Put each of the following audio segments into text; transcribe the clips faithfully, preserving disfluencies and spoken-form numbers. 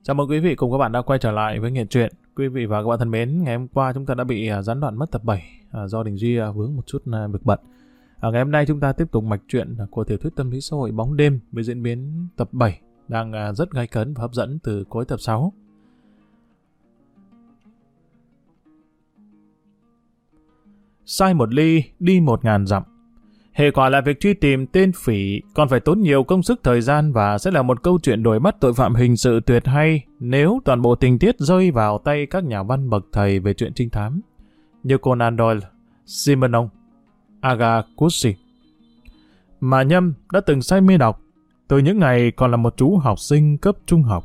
Chào mừng quý vị cùng các bạn đã quay trở lại với Nghệ Truyện. Quý vị và các bạn thân mến, ngày hôm qua chúng ta đã bị uh, gián đoạn mất tập bảy uh, do Đình Duy uh, vướng một chút uh, bực bận. Uh, ngày hôm nay chúng ta tiếp tục mạch truyện uh, của tiểu thuyết tâm lý xã hội Bóng Đêm với diễn biến tập bảy đang uh, rất gay cấn và hấp dẫn từ cuối tập sáu. Sai một ly, đi một ngàn dặm. Hệ quả là việc truy tìm tên phỉ còn phải tốn nhiều công sức thời gian và sẽ là một câu chuyện đuổi bắt tội phạm hình sự tuyệt hay nếu toàn bộ tình tiết rơi vào tay các nhà văn bậc thầy về chuyện trinh thám như Conan Doyle, Simenon, Agatha Christie. Mà Nhâm đã từng say mê đọc từ những ngày còn là một chú học sinh cấp trung học.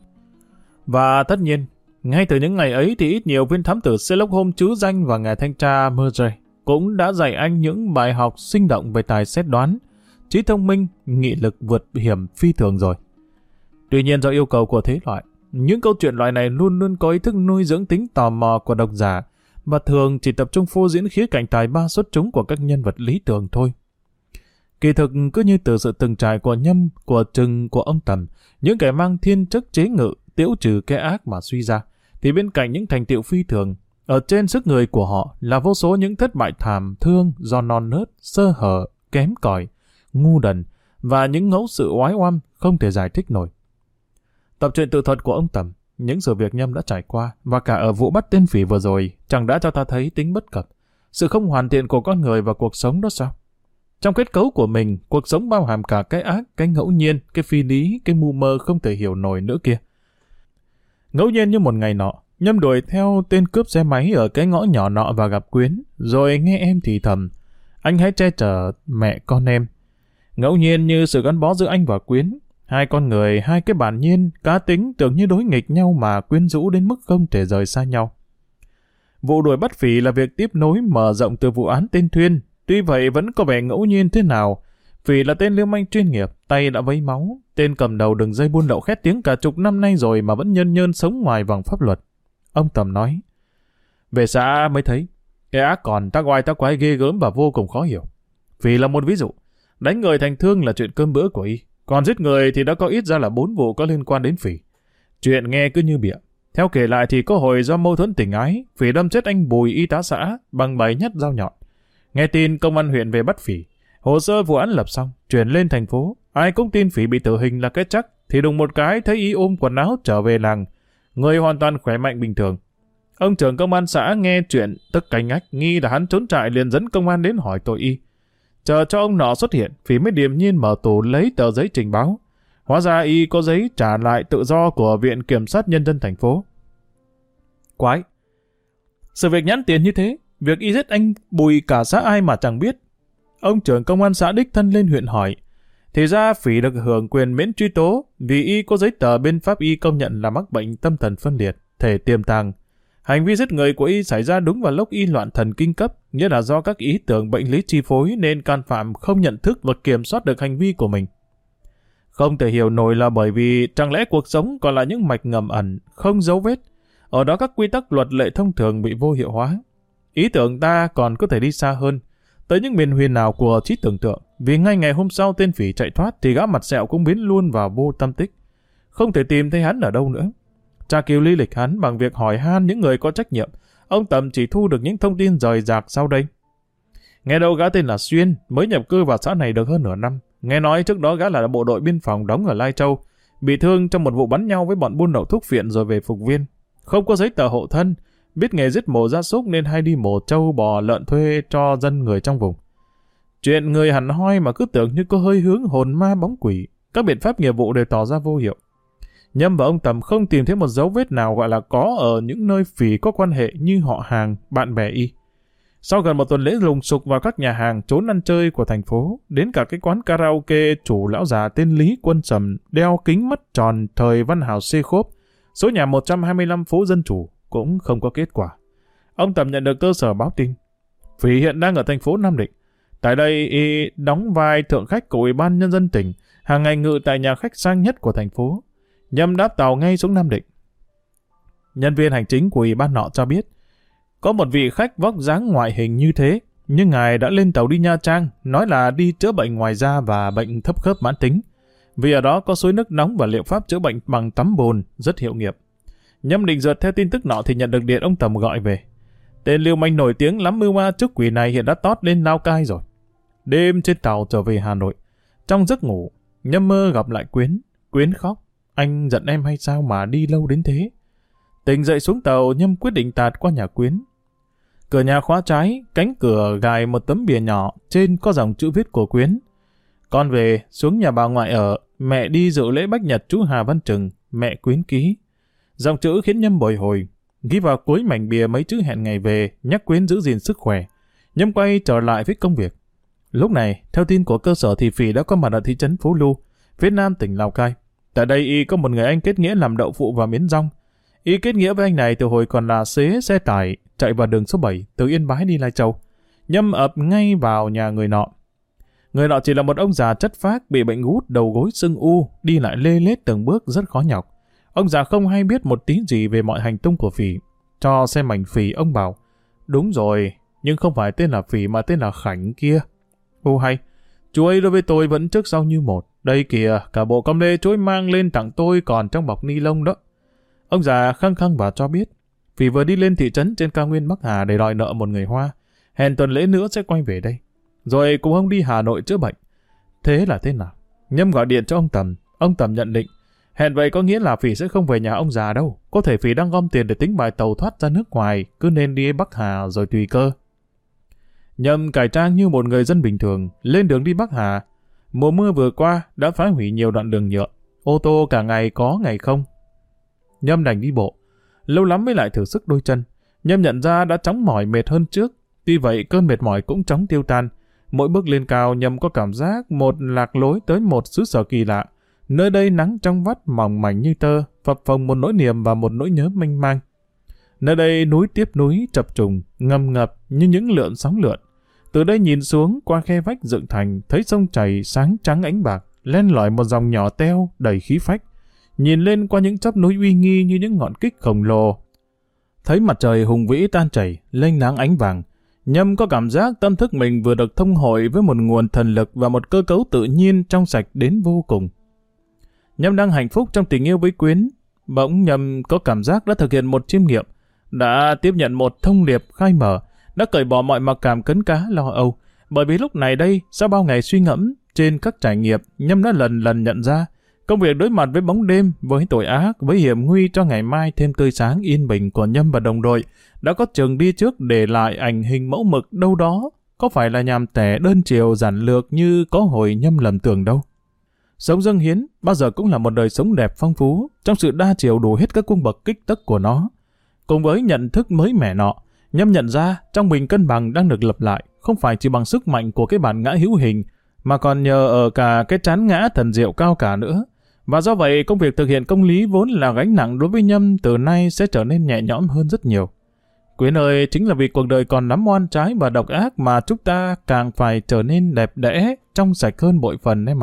Và tất nhiên, ngay từ những ngày ấy thì ít nhiều viên thám tử Sherlock Holmes trứ danh và ngài thanh tra Murray cũng đã dạy anh những bài học sinh động về tài xét đoán, trí thông minh, nghị lực vượt hiểm phi thường rồi. Tuy nhiên do yêu cầu của thế loại, những câu chuyện loại này luôn luôn có ý thức nuôi dưỡng tính tò mò của độc giả và thường chỉ tập trung phô diễn khía cạnh tài ba xuất chúng của các nhân vật lý tưởng thôi. Kỳ thực cứ như từ sự từng trải của Nhâm, của Trừng, của ông Tầm, những kẻ mang thiên chức chế ngự, tiễu trừ kẻ ác mà suy ra, thì bên cạnh những thành tựu phi thường, ở trên sức người của họ là vô số những thất bại thảm thương do non nớt, sơ hở, kém cỏi, ngu đần và những ngẫu sự oái oăm không thể giải thích nổi. Tập truyện tự thuật của ông Tầm, những sự việc Nhâm đã trải qua và cả ở vụ bắt tên phỉ vừa rồi chẳng đã cho ta thấy tính bất cập, sự không hoàn thiện của con người và cuộc sống đó sao? Trong kết cấu của mình, cuộc sống bao hàm cả cái ác, cái ngẫu nhiên, cái phi lý, cái mưu mơ không thể hiểu nổi nữa kia. Ngẫu nhiên như một ngày nọ, Nhâm đuổi theo tên cướp xe máy ở cái ngõ nhỏ nọ và gặp Quyến, rồi nghe em thì thầm, anh hãy che chở mẹ con em. Ngẫu nhiên như sự gắn bó giữa anh và Quyến, hai con người, hai cái bản nhiên, cá tính tưởng như đối nghịch nhau mà quyến rũ đến mức không thể rời xa nhau. Vụ đuổi bắt phỉ là việc tiếp nối mở rộng từ vụ án tên Thuyên, tuy vậy vẫn có vẻ ngẫu nhiên thế nào. Phỉ là tên lưu manh chuyên nghiệp, tay đã vấy máu, tên cầm đầu đường dây buôn lậu khét tiếng cả chục năm nay rồi mà vẫn nhơn nhơn sống ngoài vòng pháp luật. Ông Tầm nói, về xã mới thấy, cái ác còn tác oai tác quái ghê gớm và vô cùng khó hiểu. Phỉ là một ví dụ, đánh người thành thương là chuyện cơm bữa của y, còn giết người thì đã có ít ra là bốn vụ có liên quan đến Phỉ. Chuyện nghe cứ như bịa. Theo kể lại thì có hồi do mâu thuẫn tình ái, Phỉ đâm chết anh Bùi y tá xã bằng bảy nhát dao nhọn. Nghe tin công an huyện về bắt Phỉ, hồ sơ vụ án lập xong, chuyển lên thành phố, ai cũng tin Phỉ bị tử hình là cái chắc, thì đùng một cái thấy y ôm quần áo trở về làng, người hoàn toàn khỏe mạnh bình thường. Ông trưởng công an xã nghe chuyện tức canh ách, nghi là hắn trốn trại liền dẫn công an đến hỏi tội y. Chờ cho ông nọ xuất hiện, Phỉ mới điềm nhiên mở tủ lấy tờ giấy trình báo. Hóa ra y có giấy trả lại tự do của Viện Kiểm sát Nhân dân thành phố. Quái! Sự việc nhãn tiền như thế, việc y giết anh Bùi cả xã ai mà chẳng biết. Ông trưởng công an xã đích thân lên huyện hỏi. Thì ra Phỉ được hưởng quyền miễn truy tố vì y có giấy tờ bên pháp y công nhận là mắc bệnh tâm thần phân liệt, thể tiềm tàng. Hành vi giết người của y xảy ra đúng vào lúc y loạn thần kinh cấp, nghĩa là do các ý tưởng bệnh lý chi phối nên can phạm không nhận thức và kiểm soát được hành vi của mình. Không thể hiểu nổi là bởi vì chẳng lẽ cuộc sống còn là những mạch ngầm ẩn, không dấu vết. Ở đó các quy tắc luật lệ thông thường bị vô hiệu hóa. Ý tưởng ta còn có thể đi xa hơn, tới những miền huyền nào của trí tưởng tượng, vì ngay ngày hôm sau tên Phỉ chạy thoát thì gã mặt sẹo cũng biến luôn vào vô tâm tích. Không thể tìm thấy hắn ở đâu nữa. Tra cứu lý lịch hắn bằng việc hỏi han những người có trách nhiệm, ông Tầm chỉ thu được những thông tin rời rạc sau đây. Nghe đâu gã tên là Xuyên, mới nhập cư vào xã này được hơn nửa năm. Nghe nói trước đó gã là bộ đội biên phòng đóng ở Lai Châu, bị thương trong một vụ bắn nhau với bọn buôn lậu thuốc phiện rồi về phục viên. Không có giấy tờ hộ thân, biết nghề giết mổ gia súc nên hay đi mổ trâu bò lợn thuê cho dân người trong vùng. Chuyện người hẳn hoi mà cứ tưởng như có hơi hướng hồn ma bóng quỷ, các biện pháp nghiệp vụ đều tỏ ra vô hiệu. Nhâm và ông Tầm không tìm thấy một dấu vết nào gọi là có ở những nơi Phỉ có quan hệ như họ hàng, bạn bè y. Sau gần một tuần lễ lùng sục vào các nhà hàng trốn ăn chơi của thành phố, đến cả cái quán karaoke chủ lão già tên Lý Quân Sầm đeo kính mắt tròn thời Văn Hào xê khốp, số nhà một trăm hai mươi lăm phố Dân Chủ, cũng không có kết quả. Ông Tầm nhận được cơ sở báo tin. Phỉ hiện đang ở thành phố Nam Định. Tại đây, y đóng vai thượng khách của Ủy ban Nhân dân tỉnh, hàng ngày ngự tại nhà khách sang nhất của thành phố. Nhâm đáp tàu ngay xuống Nam Định. Nhân viên hành chính của Ủy ban nọ cho biết, có một vị khách vóc dáng ngoại hình như thế, nhưng ngài đã lên tàu đi Nha Trang, nói là đi chữa bệnh ngoài da và bệnh thấp khớp mãn tính. vì ở đó có suối nước nóng và liệu pháp chữa bệnh bằng tắm bùn rất hiệu nghiệm. Nhâm định dượt theo tin tức nọ thì nhận được điện ông Tầm gọi về. Tên lưu manh nổi tiếng lắm mưu ma trước quỷ này hiện đã tót lên Lào Cai rồi. Đêm trên tàu trở về Hà Nội, trong giấc ngủ, Nhâm mơ gặp lại Quyến. Quyến khóc. Anh giận em hay sao mà đi lâu đến thế? Tỉnh dậy xuống tàu, Nhâm quyết định tạt qua nhà Quyến. Cửa nhà khóa trái, cánh cửa gài một tấm bìa nhỏ, trên có dòng chữ viết của Quyến. Con về, xuống nhà bà ngoại ở, mẹ đi dự lễ bách nhật chú Hà Văn Trừng, mẹ Quyến ký. Dòng chữ khiến Nhâm bồi hồi. Ghi vào cuối mảnh bìa mấy chữ hẹn ngày về, nhắc Quyến giữ gìn sức khỏe. Nhâm quay trở lại với công việc. Lúc này, theo tin của cơ sở thì Phỉ đã có mặt ở thị trấn Phú Lu, phía nam tỉnh Lào Cai. Tại đây y có một người anh kết nghĩa làm đậu phụ và miến rong. Y kết nghĩa với anh này từ hồi còn là xế xe tải chạy vào đường số bảy từ Yên Bái đi Lai Châu. Nhâm ập ngay vào nhà người nọ. Người nọ chỉ là một ông già chất phác bị bệnh gút đầu gối sưng u, đi lại lê lết từng bước rất khó nhọc. Ông già không hay biết một tí gì về mọi hành tung của Phỉ. Cho xem mảnh Phỉ, ông bảo: đúng rồi, nhưng không phải tên là Phỉ mà tên là Khảnh kia. Ô hay, chú ấy đối với tôi vẫn trước sau như một. Đây kìa, cả bộ com lê chú ấy mang lên tặng tôi còn trong bọc ni lông đó. Ông già khăng khăng và cho biết Phỉ vừa đi lên thị trấn trên cao nguyên Bắc Hà để đòi nợ một người Hoa, hẹn tuần lễ nữa sẽ quay về đây, rồi cùng ông đi Hà Nội chữa bệnh. Thế là thế nào? Nhâm gọi điện cho ông Tầm. Ông Tầm nhận định hẹn vậy có nghĩa là Phỉ sẽ không về nhà ông già đâu. Có thể Phỉ đang gom tiền để tính bài tàu thoát ra nước ngoài, cứ nên đi Bắc Hà rồi tùy cơ. Nhâm cải trang như một người dân bình thường, lên đường đi Bắc Hà. Mùa mưa vừa qua đã phá hủy nhiều đoạn đường nhựa. Ô tô cả ngày có ngày không. Nhâm đành đi bộ. Lâu lắm mới lại thử sức đôi chân. Nhâm nhận ra đã chóng mỏi mệt hơn trước. Tuy vậy cơn mệt mỏi cũng chóng tiêu tan. Mỗi bước lên cao Nhâm có cảm giác một lạc lối tới một xứ sở kỳ lạ. Nơi đây nắng trong vắt mỏng mảnh như tơ, phập phồng một nỗi niềm và một nỗi nhớ mênh mang. Nơi đây núi tiếp núi chập trùng, ngầm ngập như những lượn sóng lượn. Từ đây nhìn xuống qua khe vách dựng thành, thấy sông chảy sáng trắng ánh bạc, len lỏi một dòng nhỏ teo đầy khí phách. Nhìn lên qua những chóp núi uy nghi như những ngọn kích khổng lồ, thấy mặt trời hùng vĩ tan chảy, lênh láng ánh vàng. Nhâm có cảm giác tâm thức mình vừa được thông hội với một nguồn thần lực và một cơ cấu tự nhiên trong sạch đến vô cùng. Nhâm đang hạnh phúc trong tình yêu với Quyến. Bỗng Nhâm có cảm giác đã thực hiện một chiêm nghiệm, đã tiếp nhận một thông điệp khai mở, đã cởi bỏ mọi mặc cảm cấn cá lo âu. Bởi vì lúc này đây, sau bao ngày suy ngẫm trên các trải nghiệm, Nhâm đã lần lần nhận ra công việc đối mặt với bóng đêm, với tội ác, với hiểm nguy cho ngày mai thêm tươi sáng yên bình của Nhâm và đồng đội đã có chừng đi trước để lại ảnh hình mẫu mực đâu đó, có phải là nhàm tẻ đơn chiều giản lược như có hồi Nhâm lầm tưởng đâu. Sống dâng hiến bao giờ cũng là một đời sống đẹp phong phú trong sự đa chiều đủ hết các cung bậc kích tấc của nó. Cùng với nhận thức mới mẻ nọ, Nhâm nhận ra trong mình cân bằng đang được lập lại, không phải chỉ bằng sức mạnh của cái bản ngã hữu hình, mà còn nhờ ở cả cái trán ngã thần diệu cao cả nữa. Và do vậy, công việc thực hiện công lý vốn là gánh nặng đối với Nhâm từ nay sẽ trở nên nhẹ nhõm hơn rất nhiều. Quyến ơi, chính là vì cuộc đời còn lắm oan trái và độc ác mà chúng ta càng phải trở nên đẹp đẽ, trong sạch hơn bội phần em mà.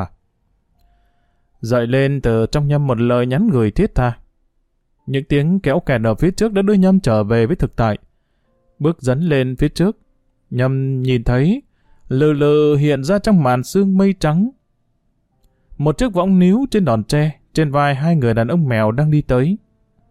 Dậy lên từ trong Nhâm một lời nhắn gửi thiết tha. Những tiếng kéo kẹt ở phía trước đã đưa Nhâm trở về với thực tại. Bước dấn lên phía trước, Nhâm nhìn thấy lừ lừ hiện ra trong màn sương mây trắng một chiếc võng níu trên đòn tre, trên vai hai người đàn ông mèo đang đi tới.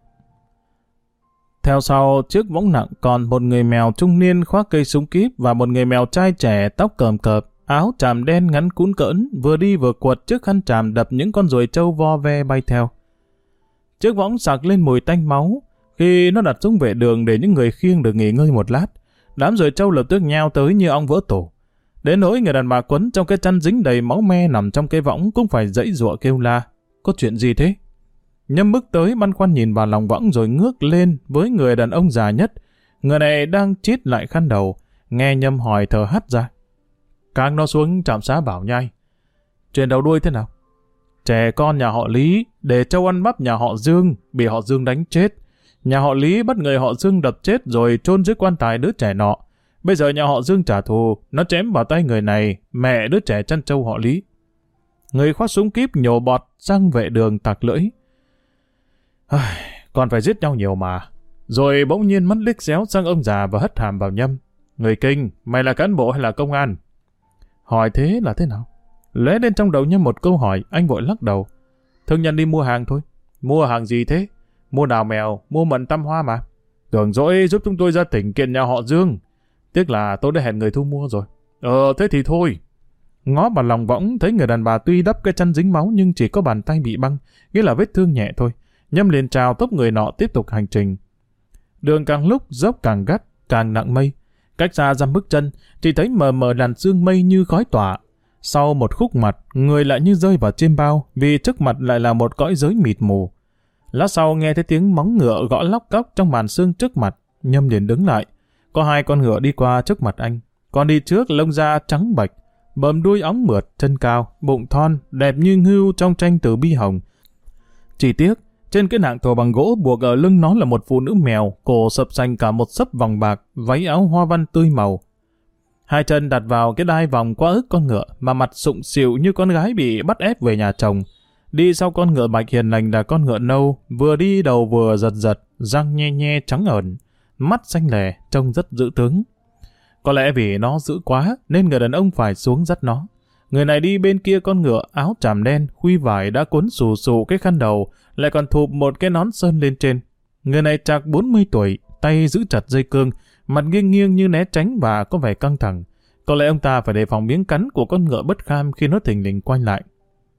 Theo sau chiếc võng nặng còn một người mèo trung niên khoác cây súng kíp và một người mèo trai trẻ tóc cờm cợp, áo tràm đen ngắn cũn cỡn, vừa đi vừa quật chiếc khăn tràm đập những con ruồi trâu vo ve bay theo. Chiếc võng sặc lên mùi tanh máu. Khi nó đặt xuống vệ đường để những người khiêng được nghỉ ngơi một lát, đám ruồi trâu lập tức nhao tới như ong vỡ tổ. Đến nỗi người đàn bà quấn trong cái chăn dính đầy máu me nằm trong cái võng cũng phải giãy giụa kêu la. Có chuyện gì thế? Nhâm bước tới băn khoăn nhìn vào lòng võng rồi ngước lên với người đàn ông già nhất. Người này đang chít lại khăn đầu, nghe Nhâm hỏi thở hắt ra. Càng nó xuống trạm xá Bảo Nhai. Chuyện đầu đuôi thế nào? Trẻ con nhà họ Lý để trâu ăn bắp nhà họ Dương, bị họ Dương đánh chết. Nhà họ Lý bắt người họ Dương đập chết rồi chôn dưới quan tài đứa trẻ nọ. Bây giờ nhà họ Dương trả thù, nó chém vào tay người này, mẹ đứa trẻ chăn trâu họ Lý. Người khoác súng kíp nhổ bọt sang vệ đường tặc lưỡi. Còn phải giết nhau nhiều mà. Rồi bỗng nhiên mắt liếc xéo sang ông già và hất hàm vào Nhâm. Người Kinh, mày là cán bộ hay là công an? Hỏi thế là thế nào? Lóe lên trong đầu Nhâm một câu hỏi, anh vội lắc đầu. Thương nhân đi mua hàng thôi. Mua hàng gì thế? Mua đào mèo, mua mận tăm hoa mà. Tưởng dỗi giúp chúng tôi ra tỉnh kiện nhà họ Dương. Tiếc là tôi đã hẹn người thu mua rồi. Ờ, thế thì thôi. Ngó vào lòng võng, thấy người đàn bà tuy đắp cái chân dính máu nhưng chỉ có bàn tay bị băng, nghĩa là vết thương nhẹ thôi. Nhâm liền chào tốc người nọ tiếp tục hành trình. Đường càng lúc dốc càng gắt, càng nặng mây. Cách xa dăm bước chân, chỉ thấy mờ mờ làn sương mây như khói tỏa. Sau một khúc mặt, người lại như rơi vào chiêm bao, vì trước mặt lại là một cõi giới mịt mù. Lát sau nghe thấy tiếng móng ngựa gõ lóc cóc trong màn sương trước mặt, Nhâm liền đứng lại. Có hai con ngựa đi qua trước mặt anh. Còn đi trước lông da trắng bạch, bờm đuôi óng mượt, chân cao, bụng thon, đẹp như ngưu trong tranh Từ Bi Hồng. Chỉ tiếc, trên cái nạng thồ bằng gỗ buộc ở lưng nó là một phụ nữ mèo, cổ sập sành cả một xấp vòng bạc, váy áo hoa văn tươi màu. Hai chân đặt vào cái đai vòng qua ức con ngựa, mà mặt sụng sịu như con gái bị bắt ép về nhà chồng. Đi sau con ngựa bạch hiền lành là con ngựa nâu, vừa đi đầu vừa giật giật, răng nhe nhe trắng ẩn, mắt xanh lè, trông rất dữ tướng. Có lẽ vì nó dữ quá, nên người đàn ông phải xuống dắt nó. Người này đi bên kia con ngựa, áo tràm đen, khuy vải đã cuốn xù xù cái khăn đầu, lại còn thụp một cái nón sơn lên trên. Người này trạc bốn mươi tuổi, tay giữ chặt dây cương, mặt nghiêng nghiêng như né tránh và có vẻ căng thẳng. Có lẽ ông ta phải đề phòng miếng cắn của con ngựa bất kham khi nó thình lình quay lại.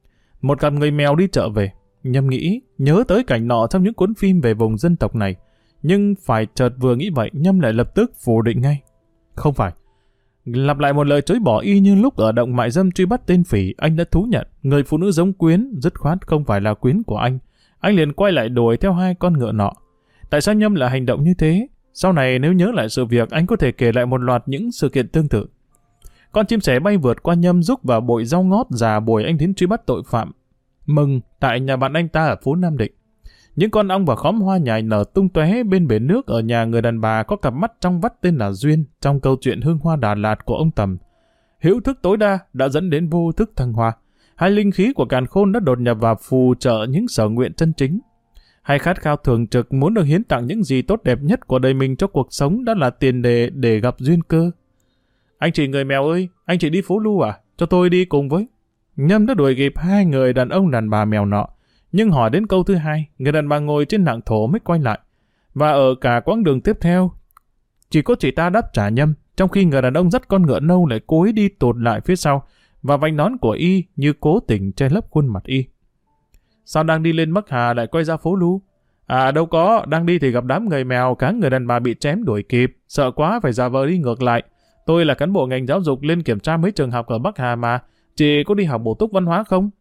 Một cặp người mèo đi chợ về. Nhâm nghĩ, nhớ tới cảnh nọ trong những cuốn phim về vùng dân tộc này. Nhưng phải chợt vừa nghĩ vậy, Nhâm lại lập tức phủ định ngay. Không phải. Lặp lại một lời chối bỏ y như lúc ở động mại dâm truy bắt tên phỉ, anh đã thú nhận người phụ nữ giống Quyến dứt khoát không phải là Quyến của anh. Anh liền quay lại đuổi theo hai con ngựa nọ. Tại sao Nhâm lại hành động như thế? Sau này nếu nhớ lại sự việc, anh có thể kể lại một loạt những sự kiện tương tự. Con chim sẻ bay vượt qua Nhâm rúc vào bụi rau ngót già buổi anh đến truy bắt tội phạm Mừng tại nhà bạn anh ta ở phố Nam Định. Những con ong và khóm hoa nhài nở tung tóe bên bể nước ở nhà người đàn bà có cặp mắt trong vắt tên là Duyên trong câu chuyện Hương Hoa Đà Lạt của ông Tầm. Hữu thức tối đa đã dẫn đến vô thức thăng hoa. Hai linh khí của càn khôn đã đột nhập vào phù trợ những sở nguyện chân chính. Hai khát khao thường trực muốn được hiến tặng những gì tốt đẹp nhất của đời mình cho cuộc sống đã là tiền đề để gặp duyên cơ. Anh chị người mèo ơi, anh chị đi phố Lu à? Cho tôi đi cùng với. Nhâm đã đuổi kịp hai người đàn ông đàn bà mèo nọ. Nhưng hỏi đến câu thứ hai, người đàn bà ngồi trên nạng thổ mới quay lại. Và ở cả quãng đường tiếp theo, chỉ có chị ta đáp trả Nhâm, trong khi người đàn ông dắt con ngựa nâu lại cố ý đi tụt lại phía sau, và vành nón của y như cố tình che lấp khuôn mặt y. Sao đang đi lên Bắc Hà lại quay ra phố Lu? À đâu có, đang đi thì gặp đám người mèo, cả người đàn bà bị chém đuổi kịp, sợ quá phải giả vờ đi ngược lại. Tôi là cán bộ ngành giáo dục lên kiểm tra mấy trường học ở Bắc Hà mà, chị có đi học bổ túc văn hóa không?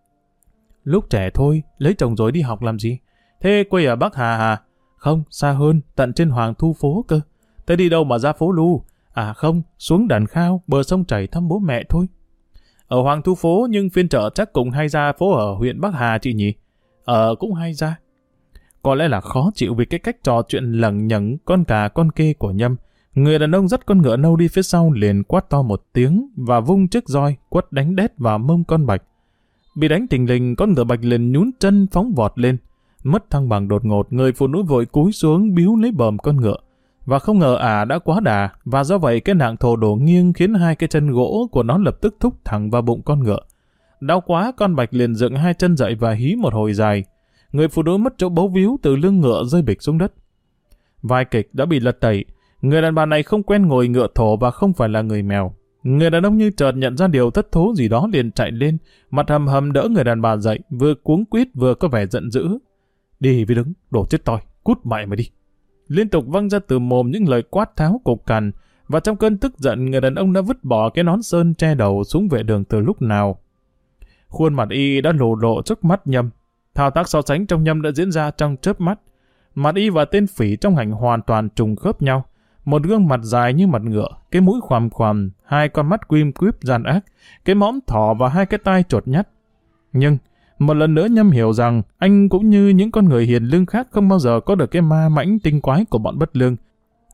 Lúc trẻ thôi, lấy chồng rồi đi học làm gì? Thế quê ở Bắc Hà à? Không, xa hơn, tận trên Hoàng Thu phố cơ. Thế đi đâu mà ra phố Lu? À không, xuống Đàn Khao, bờ sông chảy thăm bố mẹ thôi. Ở Hoàng Thu phố nhưng phiên chợ chắc cũng hay ra phố ở huyện Bắc Hà chị nhỉ? Ờ cũng hay ra. Có lẽ là khó chịu vì cái cách trò chuyện lằng nhằng con cà con kê của Nhâm. Người đàn ông dắt con ngựa nâu đi phía sau liền quát to một tiếng và vung chiếc roi quất đánh đét vào mông con bạch. Bị đánh thình lình, con ngựa bạch liền nhún chân phóng vọt lên. Mất thăng bằng đột ngột, người phụ nữ vội cúi xuống biếu lấy bờm con ngựa. Và không ngờ ả à đã quá đà, và do vậy cái nạng thồ đổ nghiêng khiến hai cái chân gỗ của nó lập tức thúc thẳng vào bụng con ngựa. Đau quá, con bạch liền dựng hai chân dậy và hí một hồi dài. Người phụ nữ mất chỗ bấu víu từ lưng ngựa rơi bịch xuống đất. Vai kịch đã bị lật tẩy. Người đàn bà này không quen ngồi ngựa thổ và không phải là người mèo. Người đàn ông như chợt nhận ra điều thất thố gì đó liền chạy lên, mặt hầm hầm đỡ người đàn bà dậy, vừa cuống quýt vừa có vẻ giận dữ. Đi với đứng, đổ chết toi, cút mẹ mày đi. Liên tục văng ra từ mồm những lời quát tháo cục cằn, và trong cơn tức giận người đàn ông đã vứt bỏ cái nón sơn che đầu xuống vệ đường từ lúc nào. Khuôn mặt y đã lộ lộ trước mắt Nhâm. Thao tác so sánh trong Nhâm đã diễn ra trong chớp mắt. Mặt y và tên phỉ trong ảnh hoàn toàn trùng khớp nhau. Một gương mặt dài như mặt ngựa, cái mũi khoằm khoằm, hai con mắt quim quíp gian ác, cái mõm thỏ và hai cái tai chột nhắt. Nhưng, một lần nữa Nhâm hiểu rằng anh cũng như những con người hiền lương khác không bao giờ có được cái ma mãnh tinh quái của bọn bất lương.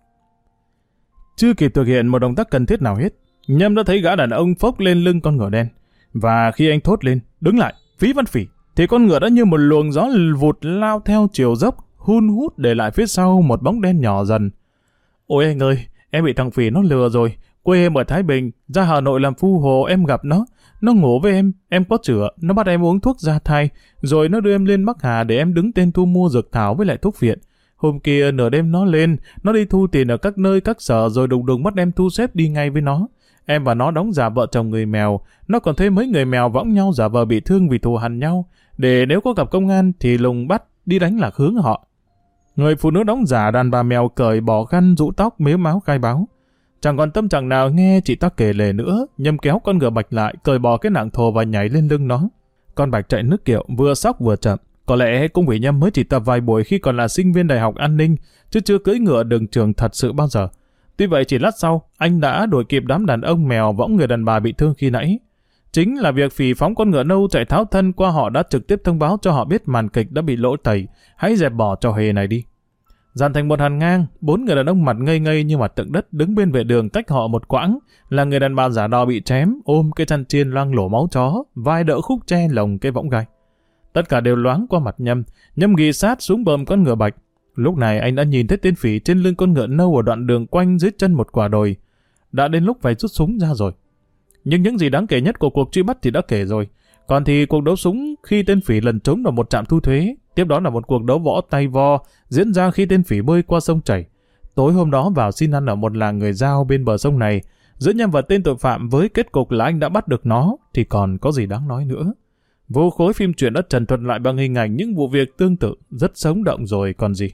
Chưa kịp thực hiện một động tác cần thiết nào hết, Nhâm đã thấy gã đàn ông phốc lên lưng con ngựa đen. Và khi anh thốt lên, đứng lại, Phí Văn Phỉ, thì con ngựa đã như một luồng gió vụt lao theo chiều dốc, hun hút để lại phía sau một bóng đen nhỏ dần. Ôi anh ơi, em bị thằng Phỉ nó lừa rồi, Quê em ở Thái Bình, ra Hà Nội làm phu hồ em gặp nó. Nó ngủ với em, em có chữa, nó bắt em uống thuốc ra thai, rồi nó đưa em lên Bắc Hà để em đứng tên thu mua dược thảo với lại thuốc viện. Hôm kia nửa đêm nó lên, nó đi thu tiền ở các nơi các sở rồi đùng đùng bắt em thu xếp đi ngay với nó. Em và nó đóng giả vợ chồng người mèo, nó còn thuê mấy người mèo võng nhau giả vờ bị thương vì thù hằn nhau, để nếu có gặp công an thì lùng bắt đi đánh lạc hướng họ. Người phụ nữ đóng giả đàn bà mèo cởi bỏ khăn rũ tóc mếu máo khai báo. Chẳng còn tâm trạng nào nghe chị ta kể lể nữa, Nhâm kéo con ngựa Bạch lại, cởi bỏ cái nạng thồ và nhảy lên lưng nó. Con Bạch chạy nước kiệu, vừa sóc vừa chậm. Có lẽ cũng vì Nhâm mới chỉ tập vài buổi khi còn là sinh viên đại học an ninh, chứ chưa cưỡi ngựa đường trường thật sự bao giờ. Tuy vậy chỉ lát sau, anh đã đuổi kịp đám đàn ông mèo võng người đàn bà bị thương khi nãy. Chính là việc phỉ phóng con ngựa nâu chạy tháo thân qua họ đã trực tiếp thông báo cho họ biết màn kịch đã bị lỗ tẩy, hãy dẹp bỏ trò hề này đi. Dàn thành một hàng ngang, bốn người đàn ông mặt ngây ngây như mặt tượng đất đứng bên vệ đường cách họ một quãng, là người đàn bà giả đò bị chém, ôm cái chăn chiên loang lổ máu chó, vai đỡ khúc tre lồng cái võng gai. Tất cả đều loáng qua mặt Nhâm, Nhâm ghì sát xuống bờm con ngựa Bạch. Lúc này anh đã nhìn thấy tên phỉ trên lưng con ngựa nâu ở đoạn đường quanh dưới chân một quả đồi. Đã đến lúc phải rút súng ra rồi. Nhưng những gì đáng kể nhất của cuộc truy bắt thì đã kể rồi. Còn thì cuộc đấu súng khi tên phỉ lần trốn vào một trạm thu thuế, tiếp đó là một cuộc đấu võ tay vo diễn ra khi tên phỉ bơi qua sông chảy. Tối hôm đó vào xin ăn ở một làng người Dao bên bờ sông này, giữa Nhâm và tên tội phạm với kết cục là anh đã bắt được nó, thì còn có gì đáng nói nữa. Vô khối phim truyện đã trần thuật lại bằng hình ảnh những vụ việc tương tự, rất sống động rồi còn gì.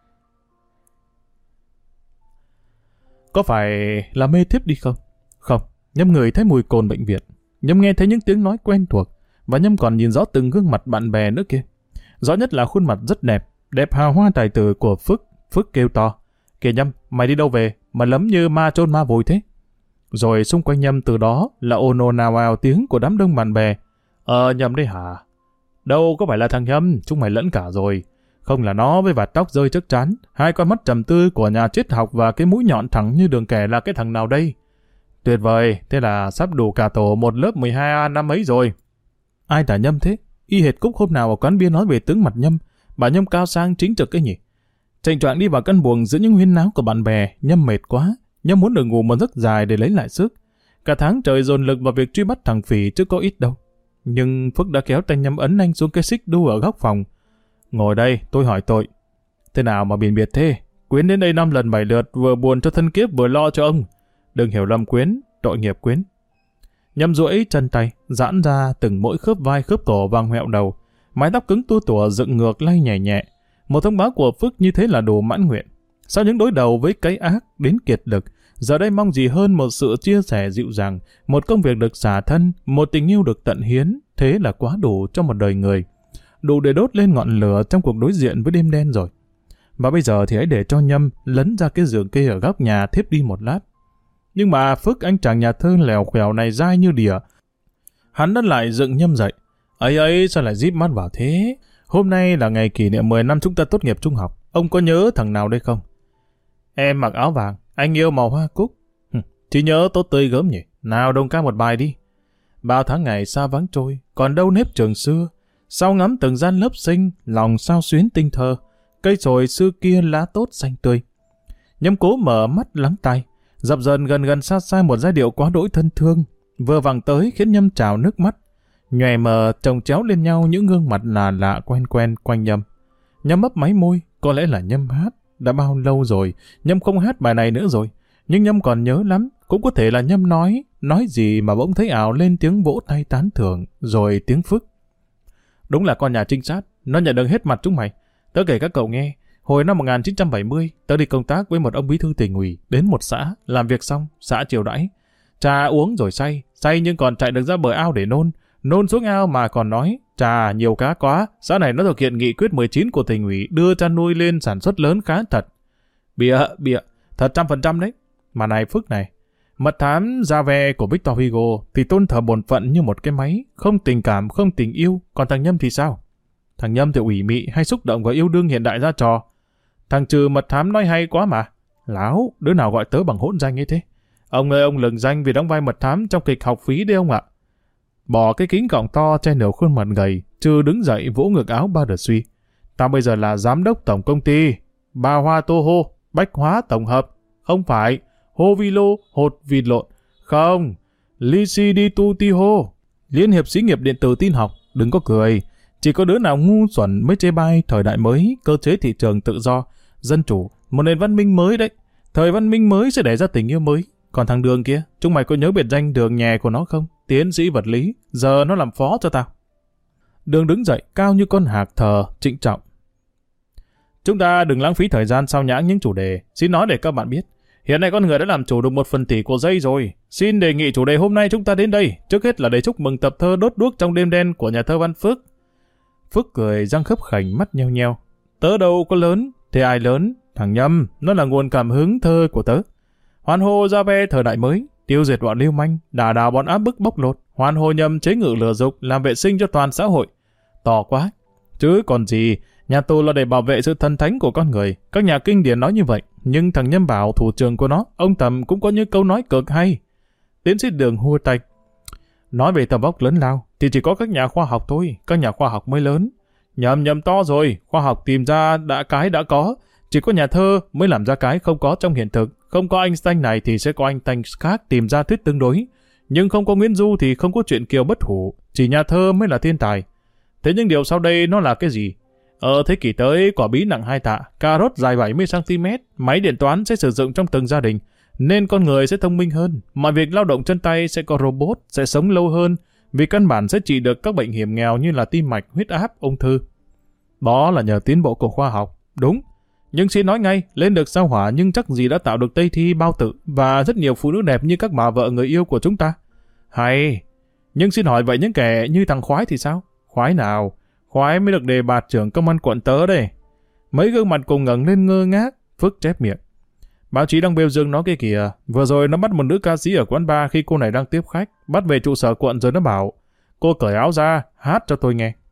Có phải là mê thiếp đi không? Không, Nhâm ngửi thấy mùi cồn bệnh viện. Nhâm nghe thấy những tiếng nói quen thuộc, và Nhâm còn nhìn rõ từng gương mặt bạn bè nữa kia. Rõ nhất là khuôn mặt rất đẹp, đẹp hào hoa tài tử của Phước. Phước kêu to: "Kìa Nhâm, mày đi đâu về mà lấm như ma chôn ma vùi thế?" Rồi xung quanh Nhâm từ đó là ồn ồn ào ào tiếng của đám đông bạn bè. "Ờ, Nhâm đấy hả? Đâu có phải là thằng Nhâm, chúng mày lẫn cả rồi. Không là nó với vạt tóc rơi trước trán, hai con mắt trầm tư của nhà triết học và cái mũi nhọn thẳng như đường kẻ là cái thằng nào đây? Tuyệt vời, thế là sắp đủ cả tổ một lớp mười hai A năm ấy rồi." Ai tả Nhâm thế? Y hệt Cúc hôm nào ở quán bia nói về tướng mặt Nhâm, bà Nhâm cao sang chính trực cái nhỉ. Chành choạng đi vào căn buồng giữa những huyên náo của bạn bè, Nhâm mệt quá. Nhâm muốn được ngủ một giấc dài để lấy lại sức. Cả tháng trời dồn lực vào việc truy bắt thằng phỉ chứ có ít đâu. Nhưng Phước đã kéo tay Nhâm ấn anh xuống cái xích đu ở góc phòng. "Ngồi đây, tôi hỏi tội." "Thế nào mà biền biệt thế? Quyến đến đây năm lần bảy lượt, vừa buồn cho thân kiếp vừa lo cho ông. Đừng hiểu lầm Quyến, tội nghiệp Quyến." Nhâm duỗi chân tay, giãn ra từng mỗi khớp vai khớp cổ vàng hoẹo đầu. Mái tóc cứng tua tủa dựng ngược lay nhẹ nhẹ. Một thông báo của Phước như thế là đủ mãn nguyện. Sau những đối đầu với cái ác đến kiệt lực, giờ đây mong gì hơn một sự chia sẻ dịu dàng, một công việc được xả thân, một tình yêu được tận hiến, thế là quá đủ cho một đời người. Đủ để đốt lên ngọn lửa trong cuộc đối diện với đêm đen rồi. Và bây giờ thì hãy để cho Nhâm lấn ra cái giường kê ở góc nhà thiếp đi một lát. Nhưng mà Phước anh chàng nhà thơ lèo khèo này dai như đỉa. Hắn đã lại dựng Nhâm dậy. "Ấy ấy, sao lại díp mắt vào thế? Hôm nay là ngày kỷ niệm mười năm chúng ta tốt nghiệp trung học. Ông có nhớ thằng nào đây không?" "Em mặc áo vàng, anh yêu màu hoa cúc." "Chỉ nhớ tốt tươi gớm nhỉ? Nào đồng ca một bài đi." "Bao tháng ngày xa vắng trôi, còn đâu nếp trường xưa. Sau ngắm từng gian lớp sinh, lòng sao xuyến tinh thơ. Cây sồi xưa kia lá tốt xanh tươi." Nhâm cố mở mắt lắng tai. Dập dần gần gần xa xa một giai điệu quá đỗi thân thương, vừa vẳng tới khiến Nhâm trào nước mắt. Nhòe mờ chồng chéo lên nhau những gương mặt lạ lạ quen quen quanh Nhâm. Nhâm mấp máy môi, có lẽ là Nhâm hát. Đã bao lâu rồi, Nhâm không hát bài này nữa rồi. Nhưng Nhâm còn nhớ lắm, cũng có thể là Nhâm nói, nói gì mà bỗng thấy ảo lên tiếng vỗ tay tán thưởng, rồi tiếng Phước: "Đúng là con nhà trinh sát, nó nhận được hết mặt chúng mày. Tớ kể các cậu nghe, hồi năm một nghìn chín trăm bảy mươi, tớ đi công tác với một ông bí thư tỉnh ủy đến một xã, làm việc xong, xã chiều đãi. Trà uống rồi say, say nhưng còn chạy được ra bờ ao để nôn, nôn xuống ao mà còn nói, trà nhiều cá quá, xã này nó thực hiện nghị quyết mười chín của tỉnh ủy đưa chăn nuôi lên sản xuất lớn khá thật. Bịa, bịa, thật trăm phần trăm đấy. Mà này Phước này, mật thám ra ve của Victor Hugo thì tôn thờ bổn phận như một cái máy, không tình cảm, không tình yêu, còn thằng Nhâm thì sao? Thằng Nhâm thì ủy mị hay xúc động và yêu đương hiện đại ra trò. Thằng Trừ mật thám nói hay quá mà. Láo, đứa nào gọi tớ bằng hỗn danh ấy thế? Ông ơi, ông lừng danh vì đóng vai mật thám trong kịch học phí đấy ông ạ." Bỏ cái kính gọng to che nửa khuôn mặt gầy, Trừ đứng dậy vỗ ngực áo ba đợt suy. "Tao bây giờ là giám đốc tổng công ty Ba Hoa Tô Hô, bách hóa tổng hợp. Không phải, hô vi lô, hột vịt lộn. Không, lisi đi tu ti hô. Liên hiệp xí nghiệp điện tử tin học, đừng có cười. Chỉ có đứa nào ngu xuẩn mới chê bai thời đại mới, cơ chế thị trường tự do, dân chủ, một nền văn minh mới đấy. Thời văn minh mới sẽ đẻ ra tình yêu mới. Còn thằng Đường kia, chúng mày có nhớ biệt danh Đường nhè của nó không? Tiến sĩ vật lý, giờ nó làm phó cho tao. Đường đứng dậy, cao như con hạc thờ, trịnh trọng. Chúng ta đừng lãng phí thời gian sao nhãng những chủ đề. Xin nói để các bạn biết, hiện nay con người đã làm chủ được một phần tỷ của giây rồi. Xin đề nghị chủ đề hôm nay chúng ta đến đây, trước hết là để chúc mừng tập thơ Đốt đuốc trong đêm đen của nhà thơ Văn Phước. Phước cười răng khớp khảnh, mắt nheo nheo. Tớ đâu có lớn, thế ai lớn? Thằng Nhâm, nó là nguồn cảm hứng thơ của tớ. Hoan hô ra ve thời đại mới, tiêu diệt bọn lưu manh, đả đảo bọn áp bức bóc lột, hoan hô Nhâm chế ngự lừa dục, làm vệ sinh cho toàn xã hội. To quá, chứ còn gì, nhà tù là để bảo vệ sự thần thánh của con người. Các nhà kinh điển nói như vậy, nhưng thằng Nhâm bảo thủ trưởng của nó, ông Tầm cũng có những câu nói cực hay. Tiến sĩ Đường hua tay. Nói về tầm vóc lớn lao, thì chỉ có các nhà khoa học thôi, các nhà khoa học mới lớn. Nhầm nhầm to rồi, khoa học tìm ra đã cái đã có, chỉ có nhà thơ mới làm ra cái không có trong hiện thực. Không có Einstein này thì sẽ có Einstein khác tìm ra thuyết tương đối. Nhưng không có Nguyễn Du thì không có chuyện Kiều bất hủ, chỉ nhà thơ mới là thiên tài. Thế nhưng điều sau đây nó là cái gì? Ở thế kỷ tới, quả bí nặng hai tạ, cà rốt dài bảy mươi xăng ti mét, máy điện toán sẽ sử dụng trong từng gia đình, nên con người sẽ thông minh hơn. Mọi việc lao động chân tay sẽ có robot, sẽ sống lâu hơn, vì căn bản sẽ trị được các bệnh hiểm nghèo như là tim mạch, huyết áp, ung thư. Đó là nhờ tiến bộ của khoa học, đúng. Nhưng xin nói ngay, lên được sao hỏa nhưng chắc gì đã tạo được Tây Thi, Bao Tử và rất nhiều phụ nữ đẹp như các bà vợ người yêu của chúng ta. Hay, nhưng xin hỏi vậy những kẻ như thằng Khoái thì sao? Khoái nào? Khoái mới được đề bạt trưởng công an quận tớ đây. Mấy gương mặt cùng ngẩng lên ngơ ngác, Phước chép miệng. Báo chí đang bêu dương nó kia kìa, vừa rồi nó bắt một nữ ca sĩ ở quán bar khi cô này đang tiếp khách, bắt về trụ sở quận rồi nó bảo, cô cởi áo ra, hát cho tôi nghe.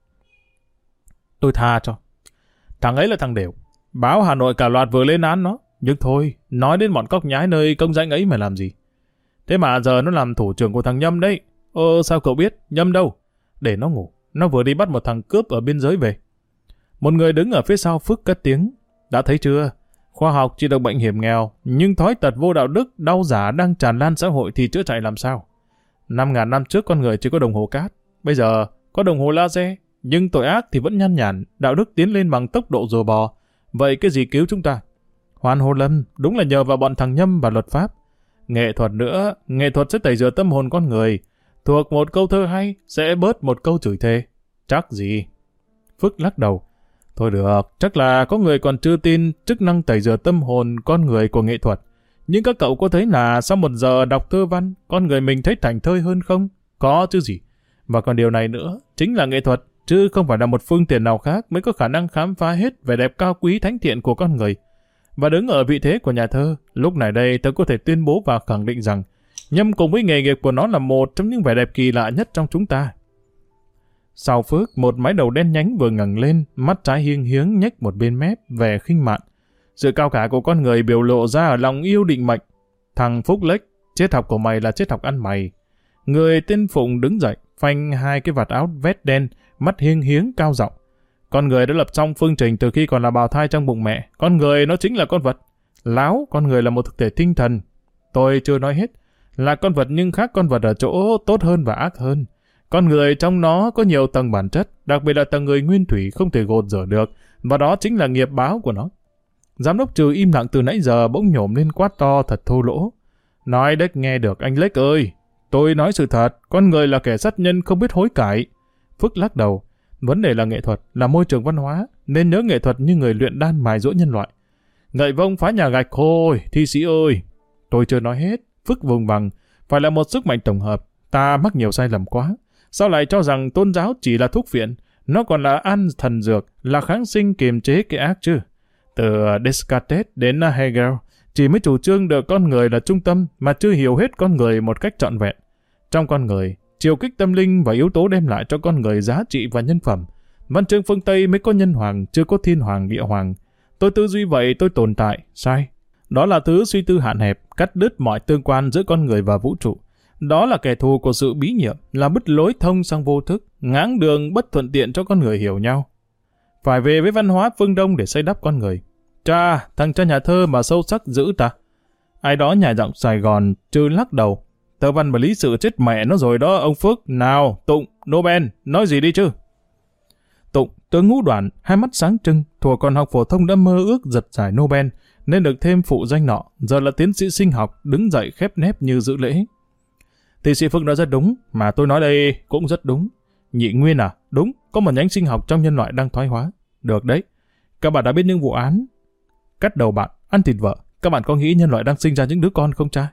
Tôi tha cho. Thằng ấy là thằng đều. Báo Hà Nội cả loạt vừa lên án nó, nhưng thôi, nói đến bọn cóc nhái nơi công danh ấy mà làm gì. Thế mà giờ nó làm thủ trưởng của thằng Nhâm đấy. Ơ sao cậu biết, Nhâm đâu? Để nó ngủ, nó vừa đi bắt một thằng cướp ở biên giới về. Một người đứng ở phía sau Phước cất tiếng. Đã thấy chưa? Khoa học chỉ được bệnh hiểm nghèo, nhưng thói tật vô đạo đức, đau giả đang tràn lan xã hội thì chữa chạy làm sao? Năm ngàn năm trước con người chỉ có đồng hồ cát, bây giờ có đồng hồ laser, nhưng tội ác thì vẫn nhăn nhản, đạo đức tiến lên bằng tốc độ rùa bò. Vậy cái gì cứu chúng ta? Hoan hô Lâm, đúng là nhờ vào bọn thằng Nhâm và luật pháp. Nghệ thuật nữa, nghệ thuật sẽ tẩy rửa tâm hồn con người. Thuộc một câu thơ hay, sẽ bớt một câu chửi thề. Chắc gì? Phước lắc đầu. Thôi được, chắc là có người còn chưa tin chức năng tẩy rửa tâm hồn con người của nghệ thuật. Nhưng các cậu có thấy là sau một giờ đọc thơ văn, con người mình thấy thảnh thơi hơn không? Có chứ gì. Và còn điều này nữa, chính là nghệ thuật, chứ không phải là một phương tiện nào khác mới có khả năng khám phá hết vẻ đẹp cao quý thánh thiện của con người. Và đứng ở vị thế của nhà thơ, lúc này đây tôi có thể tuyên bố và khẳng định rằng Nhâm cùng với nghề nghiệp của nó là một trong những vẻ đẹp kỳ lạ nhất trong chúng ta. Sau Phước, một mái đầu đen nhánh vừa ngẩng lên, mắt trái hiêng hiếng nhếch một bên mép, vẻ khinh mạn. Sự cao cả của con người biểu lộ ra ở lòng yêu định mệnh. Thằng Phúc Lếch, triết học của mày là triết học ăn mày. Người tên Phụng đứng dậy, phanh hai cái vạt áo vét đen, mắt hiêng hiếng cao giọng. Con người đã lập xong phương trình từ khi còn là bào thai trong bụng mẹ. Con người nó chính là con vật. Láo, con người là một thực thể tinh thần. Tôi chưa nói hết. Là con vật nhưng khác con vật ở chỗ tốt hơn và ác hơn. Con người trong nó có nhiều tầng bản chất, đặc biệt là tầng người nguyên thủy không thể gột rửa được, và đó chính là nghiệp báo của nó. Giám đốc Trừ im lặng từ nãy giờ bỗng nhổm lên quát to thật thô lỗ. Nói đếch nghe được anh Lếch ơi. Tôi nói sự thật, con người là kẻ sát nhân không biết hối cải. Phước lắc đầu. Vấn đề là nghệ thuật, là môi trường văn hóa, nên nhớ nghệ thuật như người luyện đan mài dũa nhân loại. Gậy vông phá nhà gạch thôi, thi sĩ ơi. Tôi chưa nói hết. Phước vùng vằng, phải là một sức mạnh tổng hợp. Ta mắc nhiều sai lầm quá. Sao lại cho rằng tôn giáo chỉ là thuốc phiện? Nó còn là ăn thần dược, là kháng sinh kiềm chế cái ác chứ. Từ Descartes đến Hegel, chỉ mới chủ trương được con người là trung tâm mà chưa hiểu hết con người một cách trọn vẹn. Trong con người, chiều kích tâm linh và yếu tố đem lại cho con người giá trị và nhân phẩm. Văn chương phương Tây mới có nhân hoàng, chưa có thiên hoàng địa hoàng. Tôi tư duy vậy tôi tồn tại, sai. Đó là thứ suy tư hạn hẹp, cắt đứt mọi tương quan giữa con người và vũ trụ. Đó là kẻ thù của sự bí nhiệm, là bứt lối thông sang vô thức, ngáng đường bất thuận tiện cho con người hiểu nhau. Phải về với văn hóa phương Đông để xây đắp con người. Cha, thằng cha nhà thơ mà sâu sắc dữ ta. Ai đó nhả giọng Sài Gòn, Trư lắc đầu. Tờ văn và lý sự chết mẹ nó rồi đó ông Phước. Nào, Tụng, Nobel, nói gì đi chứ? Tụng, tướng ngũ đoàn, hai mắt sáng trưng, thuở còn học phổ thông đã mơ ước giật giải Nobel, nên được thêm phụ danh nọ, giờ là tiến sĩ sinh học, đứng dậy khép nép như dự lễ. Thì sĩ Phước nói rất đúng, mà tôi nói đây cũng rất đúng. Nhị Nguyên à? Đúng, có một nhánh sinh học trong nhân loại đang thoái hóa. Được đấy. Các bạn đã biết những vụ án cắt đầu bạn, ăn thịt vợ. Các bạn có nghĩ nhân loại đang sinh ra những đứa con không cha?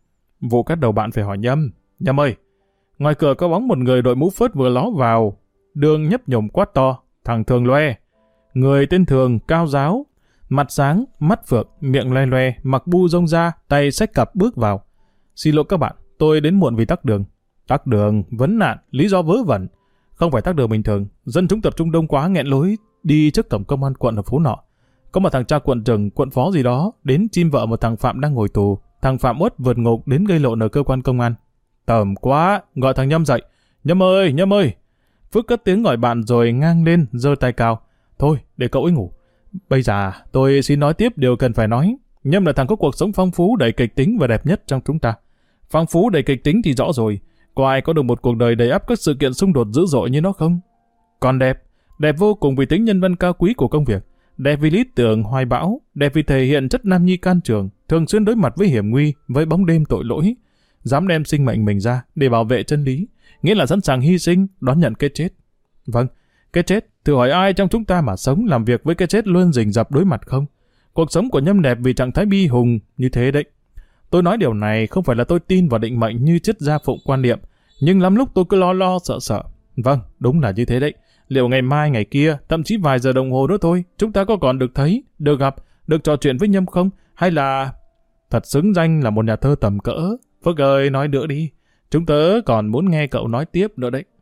Vụ cắt đầu bạn phải hỏi Nhâm. Nhâm ơi, ngoài cửa có bóng một người đội mũ phớt vừa ló vào. Đường nhấp nhổm quát to, thằng Thường loe. Người tên Thường, cao giáo, mặt sáng, mắt phượng, miệng loe loe, mặc bu rông da, tay xách cặp bước vào. Xin lỗi các bạn, tôi đến muộn vì tắc đường. Tắc đường, vấn nạn, lý do vớ vẩn. Không phải tắc đường bình thường, dân chúng tập trung đông quá nghẹn lối đi trước cổng công an quận ở phố nọ. Có một thằng cha quận trưởng, quận phó gì đó, đến chim vợ một thằng Phạm đang ngồi tù. Thằng Phạm uất vượt ngục đến gây lộn ở cơ quan công an. Tởm quá, gọi thằng Nhâm dậy. Nhâm ơi, Nhâm ơi. Phước cất tiếng gọi bạn rồi ngang lên, giơ tay cao. Thôi, để cậu ấy ngủ. Bây giờ, tôi xin nói tiếp điều cần phải nói. Nhâm là thằng có cuộc sống phong phú, đầy kịch tính và đẹp nhất trong chúng ta. Phong phú đầy kịch tính thì rõ rồi. Có ai có được một cuộc đời đầy ắp các sự kiện xung đột dữ dội như nó không? Còn đẹp, đẹp vô cùng vì tính nhân văn cao quý của công việc. Đẹp vì lý tưởng hoài bão, đẹp vì thể hiện chất nam nhi can trường, thường xuyên đối mặt với hiểm nguy, với bóng đêm tội lỗi, dám đem sinh mệnh mình ra để bảo vệ chân lý, nghĩa là sẵn sàng hy sinh, đón nhận cái chết. Vâng, cái chết, thử hỏi ai trong chúng ta mà sống làm việc với cái chết luôn rình rập đối mặt không? Cuộc sống của Nhâm đẹp vì trạng thái bi hùng như thế đấy. Tôi nói điều này không phải là tôi tin vào định mệnh như triết gia Phụng quan niệm, nhưng lắm lúc tôi cứ lo lo sợ sợ. Vâng, đúng là như thế đấy. Liệu ngày mai ngày kia, thậm chí vài giờ đồng hồ nữa thôi, chúng ta có còn được thấy, được gặp, được trò chuyện với Nhâm không? Hay là... Thật xứng danh là một nhà thơ tầm cỡ. Phước ơi, nói nữa đi. Chúng tớ còn muốn nghe cậu nói tiếp nữa đấy.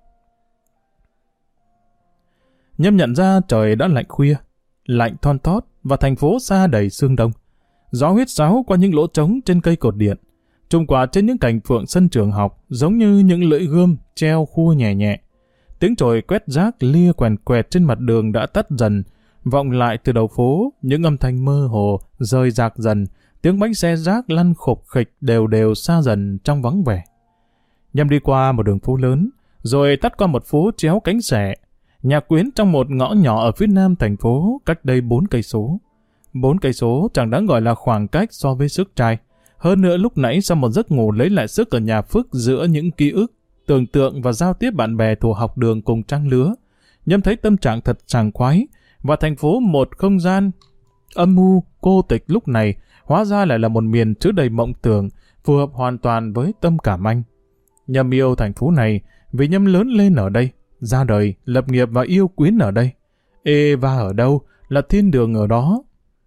Nhâm nhận ra trời đã lạnh khuya, lạnh thon thót và thành phố xa đầy sương đông. Gió huýt sáo qua những lỗ trống trên cây cột điện, trùng quả trên những cành phượng sân trường học giống như những lưỡi gươm treo khua nhẹ nhẹ. Tiếng chổi quét rác lia quèn quẹt trên mặt đường đã tắt dần, vọng lại từ đầu phố những âm thanh mơ hồ rơi rạc dần, tiếng bánh xe rác lăn khục khịch đều đều xa dần trong vắng vẻ. Nhâm đi qua một đường phố lớn, rồi tắt qua một phố chéo cánh xẻ, nhà quyến trong một ngõ nhỏ ở phía nam thành phố, cách đây bốn cây số. Bốn cây số chẳng đáng gọi là khoảng cách so với sức trai. Hơn nữa lúc nãy sau một giấc ngủ lấy lại sức ở nhà Phước giữa những ký ức, tưởng tượng và giao tiếp bạn bè thuộc học đường cùng trang lứa, Nhâm thấy tâm trạng thật sảng khoái, và thành phố một không gian âm mưu cô tịch lúc này hóa ra lại là một miền chứa đầy mộng tưởng, phù hợp hoàn toàn với tâm cảm anh. Nhâm yêu thành phố này vì Nhâm lớn lên ở đây, ra đời, lập nghiệp và yêu quyến ở đây. Eva ở đâu là thiên đường ở đó.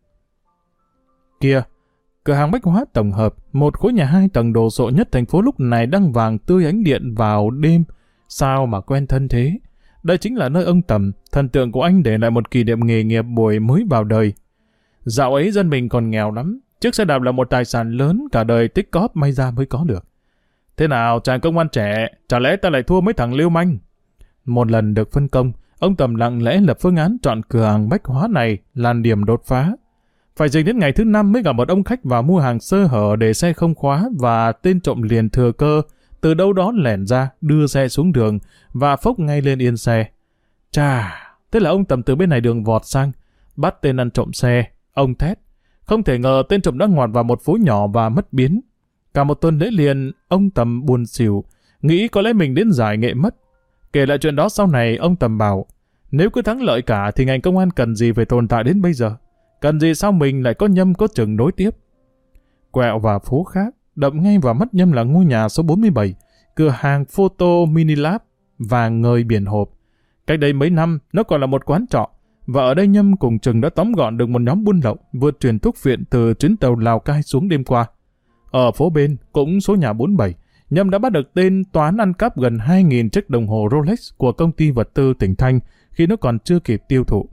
Kìa, cửa hàng bách hóa tổng hợp, một khối nhà hai tầng đồ sộ nhất thành phố lúc này đang vàng tươi ánh điện vào đêm. Sao mà quen thân thế? Đây chính là nơi ông Tầm, thần tượng của anh để lại một kỷ niệm nghề nghiệp buổi mới vào đời. Dạo ấy dân mình còn nghèo lắm, chiếc xe đạp là một tài sản lớn cả đời tích cóp may ra mới có được. Thế nào chàng công an trẻ, chả lẽ ta lại thua mấy thằng lưu manh? Một lần được phân công, ông Tầm lặng lẽ lập phương án chọn cửa hàng bách hóa này là điểm đột phá. Phải dừng đến ngày thứ năm mới gặp một ông khách vào mua hàng sơ hở để xe không khóa, và tên trộm liền thừa cơ từ đâu đó lẻn ra, đưa xe xuống đường và phốc ngay lên yên xe. Chà, thế là ông Tầm từ bên này đường vọt sang, bắt tên ăn trộm xe. Ông thét. Không thể ngờ tên trộm đã ngoặt vào một phố nhỏ và mất biến. Cả một tuần lễ liền, ông Tầm buồn xỉu, nghĩ có lẽ mình đến giải nghệ mất. Kể lại chuyện đó sau này, ông Tầm bảo, nếu cứ thắng lợi cả thì ngành công an cần gì phải tồn tại đến bây giờ? Cần gì sao mình lại có Nhâm có chừng nối tiếp? Quẹo vào phố khác, đậm ngay vào mắt Nhâm là ngôi nhà số bốn mươi bảy, cửa hàng Photo Minilab và ngời biển hộp. Cách đây mấy năm, nó còn là một quán trọ, và ở đây Nhâm cùng chừng đã tóm gọn được một nhóm buôn lậu vượt truyền thuốc viện từ chuyến tàu Lào Cai xuống đêm qua. Ở phố bên, cũng số nhà bốn mươi bảy, Nhâm đã bắt được tên toán ăn cắp gần hai nghìn chiếc đồng hồ Rolex của công ty vật tư tỉnh Thanh khi nó còn chưa kịp tiêu thụ.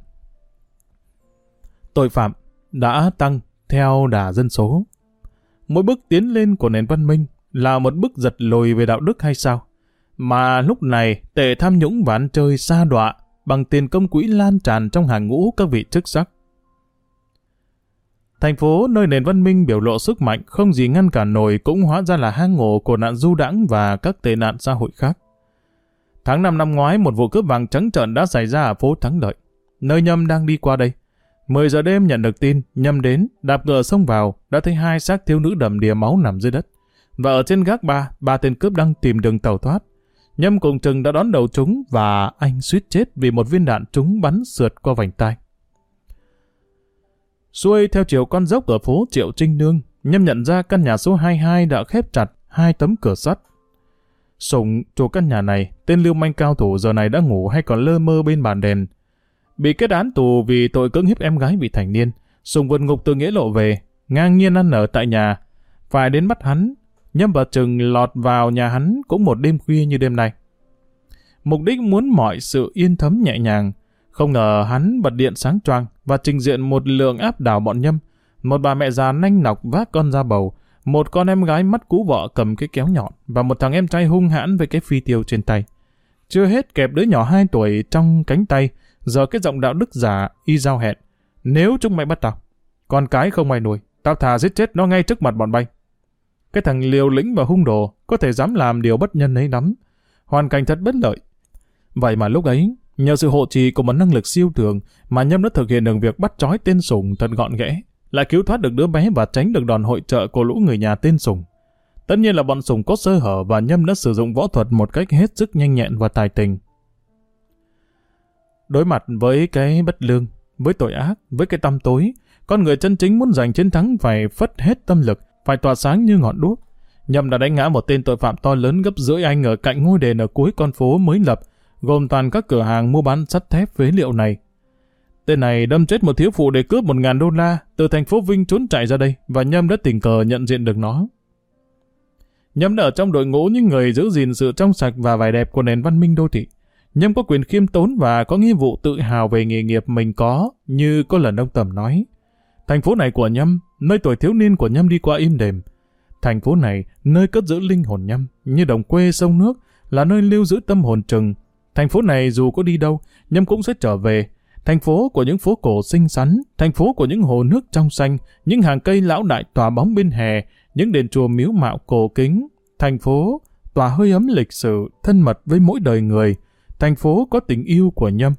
Tội phạm đã tăng theo đà dân số. Mỗi bước tiến lên của nền văn minh là một bước giật lùi về đạo đức hay sao? Mà lúc này tệ tham nhũng và ăn chơi sa đọa bằng tiền công quỹ lan tràn trong hàng ngũ các vị chức sắc. Thành phố nơi nền văn minh biểu lộ sức mạnh không gì ngăn cản nổi cũng hóa ra là hang ổ của nạn du đãng và các tệ nạn xã hội khác. Tháng năm năm ngoái, một vụ cướp vàng trắng trợn đã xảy ra ở phố Thắng Lợi, nơi Nhâm đang đi qua đây. mười giờ đêm nhận được tin, Nhâm đến, đạp ngựa xông vào, đã thấy hai xác thiếu nữ đầm đìa máu nằm dưới đất. Và ở trên gác ba, ba tên cướp đang tìm đường tẩu thoát. Nhâm cùng chừng đã đón đầu chúng và anh suýt chết vì một viên đạn trúng bắn sượt qua vành tai. Xuôi theo chiều con dốc ở phố Triệu Trinh Nương, Nhâm nhận ra căn nhà số hai mươi hai đã khép chặt hai tấm cửa sắt. Sùng, chủ căn nhà này, tên lưu manh cao thủ giờ này đã ngủ hay còn lơ mơ bên bàn đèn. Bị kết án tù vì tội cưỡng hiếp em gái vị thành niên, Sùng vượt ngục từ Nghĩa Lộ về, ngang nhiên ăn ở tại nhà. Phải đến bắt hắn, Nhâm và Trừng lọt vào nhà hắn cũng một đêm khuya như đêm nay. Mục đích muốn mọi sự yên thấm nhẹ nhàng. Không ngờ hắn bật điện sáng choang và trình diện một lượng áp đảo bọn Nhâm. Một bà mẹ già nanh nọc vác con ra bầu, một con em gái mắt cú vợ cầm cái kéo nhọn và một thằng em trai hung hãn với cái phi tiêu trên tay. Chưa hết kẹp đứa nhỏ hai tuổi trong cánh tay, giờ cái giọng đạo đức giả y giao hẹn. Nếu chúng mày bắt tao, con cái không mày nuôi, tao thà giết chết nó ngay trước mặt bọn bay. Cái thằng liều lĩnh và hung đồ có thể dám làm điều bất nhân ấy lắm. Hoàn cảnh thật bất lợi. Vậy mà lúc ấy, nhờ sự hộ trì của một năng lực siêu thường mà Nhâm đã thực hiện được việc bắt trói tên Sùng thật gọn ghẽ, lại cứu thoát được đứa bé và tránh được đòn hội trợ của lũ người nhà tên Sùng. Tất nhiên là bọn Sùng có sơ hở và Nhâm đã sử dụng võ thuật một cách hết sức nhanh nhẹn và tài tình. Đối mặt với cái bất lương, với tội ác, với cái tăm tối, con người chân chính muốn giành chiến thắng phải phất hết tâm lực, phải tỏa sáng như ngọn đuốc. Nhâm đã đánh ngã một tên tội phạm to lớn gấp rưỡi anh ở cạnh ngôi đền ở cuối con phố mới lập, gồm toàn các cửa hàng mua bán sắt thép phế liệu này. Tên này đâm chết một thiếu phụ để cướp một ngàn đô la từ thành phố Vinh trốn chạy ra đây và Nhâm đã tình cờ nhận diện được nó. Nhâm đã ở trong đội ngũ những người giữ gìn sự trong sạch và vẻ đẹp của nền văn minh đô thị. Nhâm có quyền khiêm tốn và có nghĩa vụ tự hào về nghề nghiệp mình có, như có lần ông Tầm nói. Thành phố này của Nhâm, nơi tuổi thiếu niên của Nhâm đi qua im đềm. Thành phố này, nơi cất giữ linh hồn Nhâm, như đồng quê sông nước, là nơi lưu giữ tâm hồn Trừng. Thành phố này dù có đi đâu, Nhâm cũng sẽ trở về. Thành phố của những phố cổ xinh xắn, thành phố của những hồ nước trong xanh, những hàng cây lão đại tỏa bóng bên hè, những đền chùa miếu mạo cổ kính. Thành phố tỏa hơi ấm lịch sử, thân mật với mỗi đời người. Thành phố có tình yêu của Nhâm.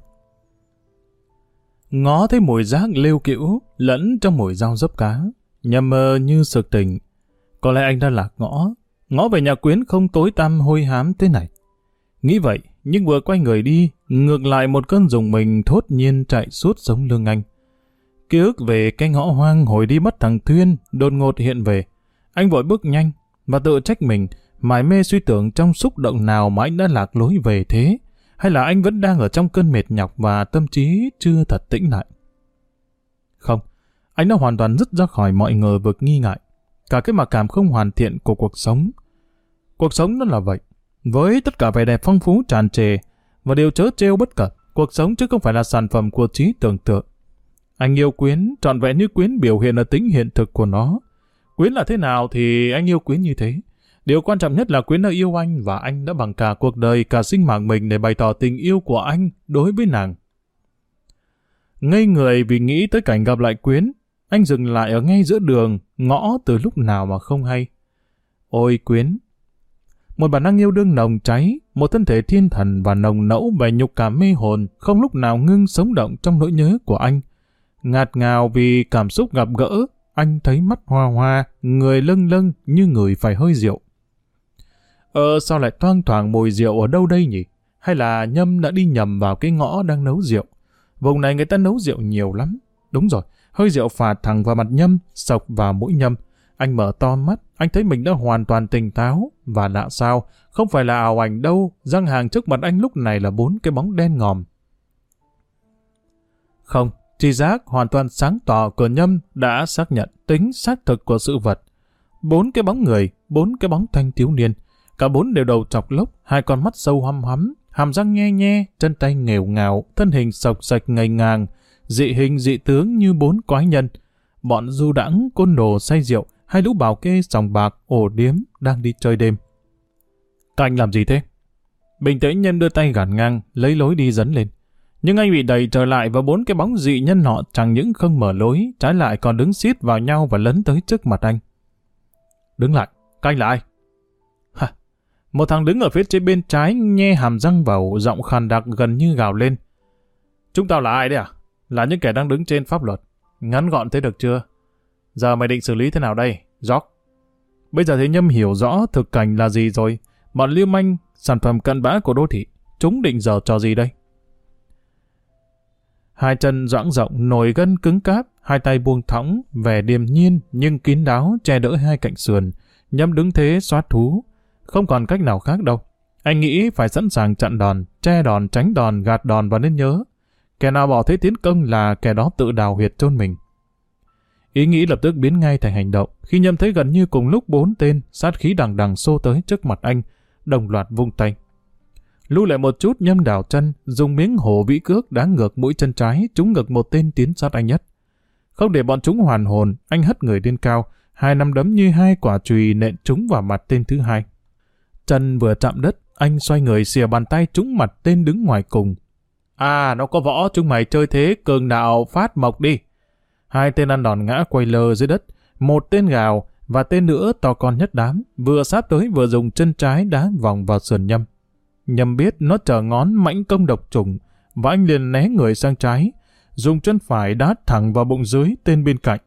Ngó thấy mùi rác lêu cữu lẫn trong mùi rau dấp cá, Nhâm mơ như sực tỉnh. Có lẽ anh đã lạc ngõ, ngõ về nhà Quyến không tối tăm hôi hám thế này. Nghĩ vậy, nhưng vừa quay người đi, ngược lại một cơn rùng mình thốt nhiên chạy suốt sống lưng anh. Ký ức về cái ngõ hoang hồi đi bắt thằng Thuyên đột ngột hiện về. Anh vội bước nhanh và tự trách mình, mải mê suy tưởng trong xúc động nào mà anh đã lạc lối về thế, hay là anh vẫn đang ở trong cơn mệt nhọc và tâm trí chưa thật tĩnh lại. Không, anh đã hoàn toàn dứt ra khỏi mọi ngờ vực nghi ngại, cả cái mặc cảm không hoàn thiện của cuộc sống. Cuộc sống nó là vậy, với tất cả vẻ đẹp phong phú tràn trề và điều trớ trêu bất cập, cuộc sống chứ không phải là sản phẩm của trí tưởng tượng. Anh yêu Quyến trọn vẹn như Quyến biểu hiện ở tính hiện thực của nó. Quyến là thế nào thì anh yêu Quyến như thế. Điều quan trọng nhất là Quyến đã yêu anh và anh đã bằng cả cuộc đời, cả sinh mạng mình để bày tỏ tình yêu của anh đối với nàng. Ngây người vì nghĩ tới cảnh gặp lại Quyến, anh dừng lại ở ngay giữa đường, ngõ từ lúc nào mà không hay. Ôi Quyến! Một bản năng yêu đương nồng cháy, một thân thể thiên thần và nồng nẫu về nhục cảm mê hồn, không lúc nào ngưng sống động trong nỗi nhớ của anh. Ngạt ngào vì cảm xúc gặp gỡ, anh thấy mắt hoa hoa, người lâng lâng như người phải hơi rượu. Ờ sao lại thoang thoảng mùi rượu ở đâu đây nhỉ? Hay là Nhâm đã đi nhầm vào cái ngõ đang nấu rượu? Vùng này người ta nấu rượu nhiều lắm. Đúng rồi, hơi rượu phạt thẳng vào mặt Nhâm, sộc vào mũi Nhâm. Anh mở to mắt, anh thấy mình đã hoàn toàn tỉnh táo. Và lạ sao, không phải là ảo ảnh đâu, răng hàng trước mặt anh lúc này là bốn cái bóng đen ngòm. Không, tri giác hoàn toàn sáng tỏ của Nhâm đã xác nhận tính xác thực của sự vật. Bốn cái bóng người, bốn cái bóng thanh thiếu niên. Cả bốn đều đầu chọc lốc, hai con mắt sâu hăm hắm, hàm răng nhe nhe, chân tay nghèo ngào, thân hình sộc sạch ngây ngàng, dị hình dị tướng như bốn quái nhân. Bọn du đãng, côn đồ say rượu, hai lũ bảo kê sòng bạc, ổ điếm đang đi chơi đêm. Các anh làm gì thế? Bình tĩnh Nhân đưa tay gạt ngang, lấy lối đi dẫn lên. Nhưng anh bị đẩy trở lại và bốn cái bóng dị nhân họ chẳng những không mở lối, trái lại còn đứng xít vào nhau và lấn tới trước mặt anh. Đứng lại, các anh là ai? Hả? Một thằng đứng ở phía trên bên trái nhe hàm răng vào, giọng khàn đặc gần như gào lên. Chúng tao là ai đấy à? Là những kẻ đang đứng trên pháp luật. Ngắn gọn thế được chưa? Giờ mày định xử lý thế nào đây, George? Bây giờ thì Nhâm hiểu rõ thực cảnh là gì rồi. Bọn lưu manh, sản phẩm cặn bã của đô thị. Chúng định giở trò gì đây? Hai chân doãng rộng, nổi gân cứng cáp, hai tay buông thõng, vẻ điềm nhiên nhưng kín đáo che đỡ hai cạnh sườn. Nhâm đứng thế soát thú. Không còn cách nào khác đâu. Anh nghĩ phải sẵn sàng chặn đòn, che đòn, tránh đòn, gạt đòn và nên nhớ. Kẻ nào bỏ thế tiến công là kẻ đó tự đào huyệt chôn mình. Ý nghĩ lập tức biến ngay thành hành động khi Nhâm thấy gần như cùng lúc bốn tên sát khí đằng đằng xô tới trước mặt anh, đồng loạt vung tay. Lui lại một chút, Nhâm đảo chân, dùng miếng hổ vĩ cước đá ngược mũi chân trái, trúng ngực một tên tiến sát anh nhất. Không để bọn chúng hoàn hồn, anh hất người lên cao, hai nắm đấm như hai quả chùy nện trúng vào mặt tên thứ hai. Chân vừa chạm đất, anh xoay người xìa bàn tay trúng mặt tên đứng ngoài cùng. À, nó có võ, chúng mày chơi thế, cường đạo phát mộc đi. Hai tên ăn đòn ngã quay lơ dưới đất, một tên gào và tên nữa to con nhất đám, vừa sát tới vừa dùng chân trái đá vòng vào sườn Nhâm. Nhâm biết nó chờ ngón mãnh công độc trùng, và anh liền né người sang trái, dùng chân phải đá thẳng vào bụng dưới tên bên cạnh.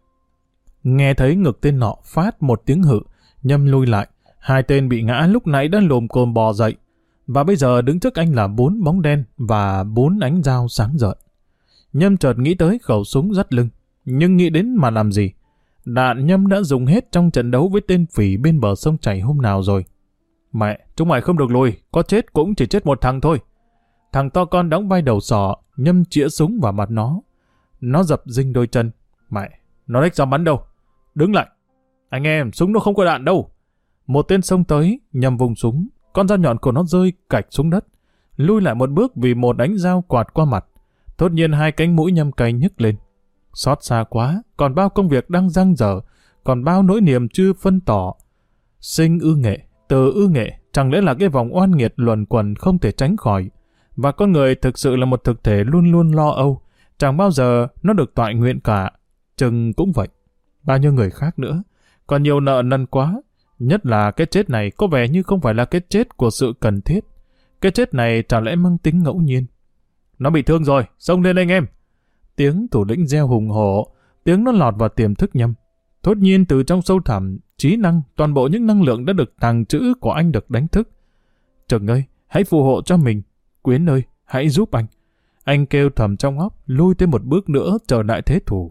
Nghe thấy ngực tên nọ phát một tiếng hự, Nhâm lui lại, hai tên bị ngã lúc nãy đã lồm cồm bò dậy, và bây giờ đứng trước anh là bốn bóng đen và bốn ánh dao sáng rợn. Nhâm chợt nghĩ tới khẩu súng dắt lưng, nhưng nghĩ đến mà làm gì? Đạn Nhâm đã dùng hết trong trận đấu với tên phỉ bên bờ sông chảy hôm nào rồi. Mẹ, chúng mày không được lùi, có chết cũng chỉ chết một thằng thôi. Thằng to con đóng vai đầu sỏ, Nhâm chĩa súng vào mặt nó. Nó dập dinh đôi chân. Mẹ, nó đếch dám bắn đâu. Đứng lại. Anh em, súng nó không có đạn đâu. Một tên xông tới, Nhâm vùng súng. Con dao nhọn của nó rơi cạch xuống đất. Lui lại một bước vì một đánh dao quạt qua mặt. Thốt nhiên hai cánh mũi Nhâm cay nhức lên. Xót xa quá, còn bao công việc đang dang dở, còn bao nỗi niềm chưa phân tỏ. Sinh ư nghệ, từ ư nghệ, chẳng lẽ là cái vòng oan nghiệt luẩn quẩn không thể tránh khỏi. Và con người thực sự là một thực thể luôn luôn lo âu, chẳng bao giờ nó được toại nguyện cả. Chừng cũng vậy. Bao nhiêu người khác nữa, còn nhiều nợ nần quá. Nhất là cái chết này có vẻ như không phải là cái chết của sự cần thiết. Cái chết này chẳng lẽ mang tính ngẫu nhiên. Nó bị thương rồi, xông lên anh em. Tiếng thủ lĩnh reo hùng hổ, tiếng nó lọt vào tiềm thức Nhâm. Thốt nhiên từ trong sâu thẳm, trí năng, toàn bộ những năng lượng đã được tàng trữ của anh được đánh thức. Trừng ơi, hãy phù hộ cho mình. Quyến ơi, hãy giúp anh. Anh kêu thầm trong óc, lui thêm một bước nữa trở lại thế thủ.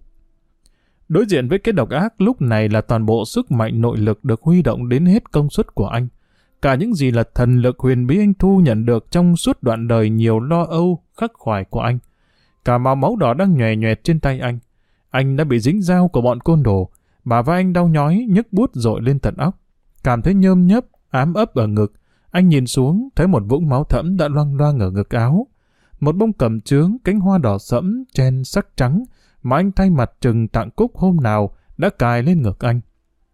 Đối diện với cái độc ác lúc này là toàn bộ sức mạnh nội lực được huy động đến hết công suất của anh. Cả những gì là thần lực huyền bí anh thu nhận được trong suốt đoạn đời nhiều lo âu, khắc khoải của anh. Cả màu máu đỏ đang nhòe nhòe trên tay anh. Anh đã bị dính dao của bọn côn đồ. Bả vai anh đau nhói, nhức buốt dội lên tận óc. Cảm thấy nhơm nhấp, ám ấp ở ngực. Anh nhìn xuống, thấy một vũng máu thẫm đã loang loang ở ngực áo. Một bông cẩm chướng, cánh hoa đỏ sẫm, chen sắc trắng, mà anh thay mặt Trừng tặng Cúc hôm nào đã cài lên ngực anh.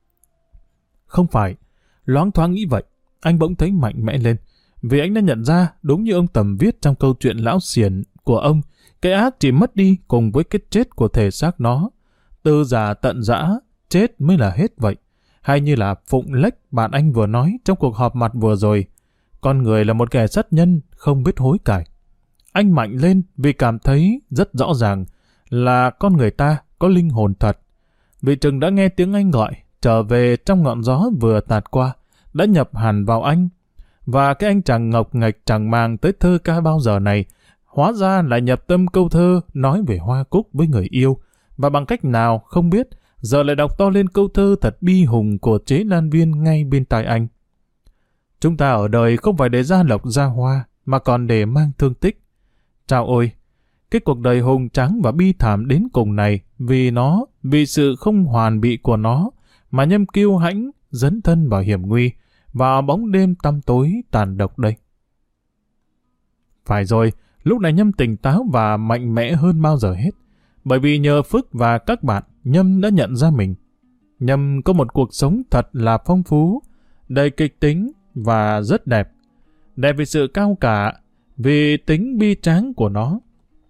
Không phải, loáng thoáng nghĩ vậy, anh bỗng thấy mạnh mẽ lên. Vì anh đã nhận ra, đúng như ông Tầm viết trong câu chuyện lão xiển của ông, cái ác chỉ mất đi cùng với cái chết của thể xác nó. Từ già tận dã, chết mới là hết vậy. Hay như là Phụng Lách bạn anh vừa nói trong cuộc họp mặt vừa rồi, con người là một kẻ sát nhân không biết hối cải. Anh mạnh lên vì cảm thấy rất rõ ràng là con người ta có linh hồn thật. Vì Trừng đã nghe tiếng anh gọi, trở về trong ngọn gió vừa tạt qua, đã nhập hẳn vào anh. Và cái anh chàng ngọc nghệch chẳng màng tới thơ ca bao giờ này, hóa ra lại nhập tâm câu thơ nói về hoa cúc với người yêu, và bằng cách nào không biết, giờ lại đọc to lên câu thơ thật bi hùng của Chế Lan Viên ngay bên tai anh. Chúng ta ở đời không phải để ra lộc ra hoa, mà còn để mang thương tích. Chao ôi! Cái cuộc đời hùng tráng và bi thảm đến cùng này, vì nó, vì sự không hoàn bị của nó, mà Nhâm kiêu hãnh, dấn thân vào hiểm nguy, vào bóng đêm tăm tối tàn độc đây. Phải rồi, lúc này Nhâm tỉnh táo và mạnh mẽ hơn bao giờ hết. Bởi vì nhờ Phước và các bạn, Nhâm đã nhận ra mình. Nhâm có một cuộc sống thật là phong phú, đầy kịch tính và rất đẹp. Đẹp vì sự cao cả, vì tính bi tráng của nó.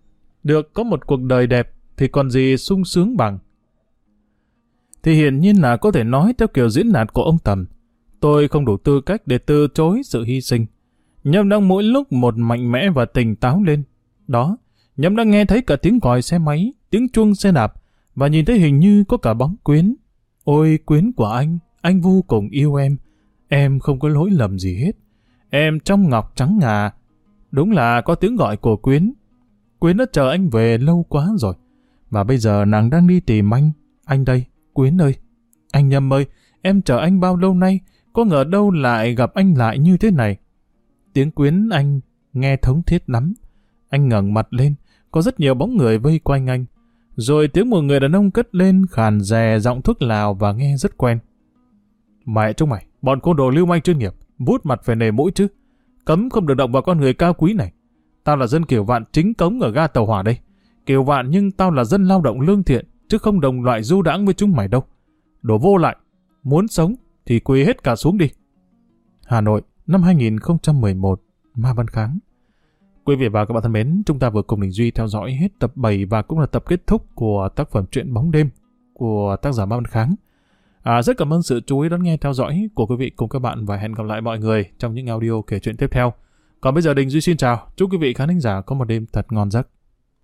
được có một cuộc đời đẹp thì còn gì sung sướng bằng. Thì hiển nhiên là có thể nói theo kiểu diễn đạt của ông Tầm, tôi không đủ tư cách để từ chối sự hy sinh. Nhâm đang mỗi lúc một mạnh mẽ và tỉnh táo lên. Đó, Nhâm đã nghe thấy cả tiếng còi xe máy, tiếng chuông xe đạp, và nhìn thấy hình như có cả bóng Quyến. Ôi Quyến của anh, anh vô cùng yêu em. Em không có lỗi lầm gì hết. Em trong ngọc trắng ngà. Đúng là có tiếng gọi của Quyến. Quyến đã chờ anh về lâu quá rồi. Và bây giờ nàng đang đi tìm anh. Anh đây, Quyến ơi. Anh Nhâm ơi, em chờ anh bao lâu nay, có ngờ đâu lại gặp anh lại như thế này. Tiếng Quyến anh nghe thống thiết lắm. Anh ngẩng mặt lên, có rất nhiều bóng người vây quanh anh. Rồi tiếng một người đàn ông cất lên khàn rè giọng thuốc lào và nghe rất quen. Mẹ chúng mày, bọn côn đồ lưu manh chuyên nghiệp, vút mặt về nề mũi chứ. Cấm không được động vào con người cao quý này. Tao là dân Kiều Vạn chính cống ở ga tàu hỏa đây. Kiều Vạn nhưng tao là dân lao động lương thiện, chứ không đồng loại du đãng với chúng mày đâu. Đồ vô lại, muốn sống thì quỳ hết cả xuống đi. Hà Nội, năm hai nghìn không trăm mười một, Ma Văn Kháng. Quý vị và các bạn thân mến, chúng ta vừa cùng Đình Duy theo dõi hết tập bảy và cũng là tập kết thúc của tác phẩm truyện Bóng Đêm của tác giả Ma Văn Kháng. À, rất cảm ơn sự chú ý đón nghe theo dõi của quý vị cùng các bạn và hẹn gặp lại mọi người trong những audio kể chuyện tiếp theo. Còn bây giờ Đình Duy xin chào, chúc quý vị khán thính giả có một đêm thật ngon giấc.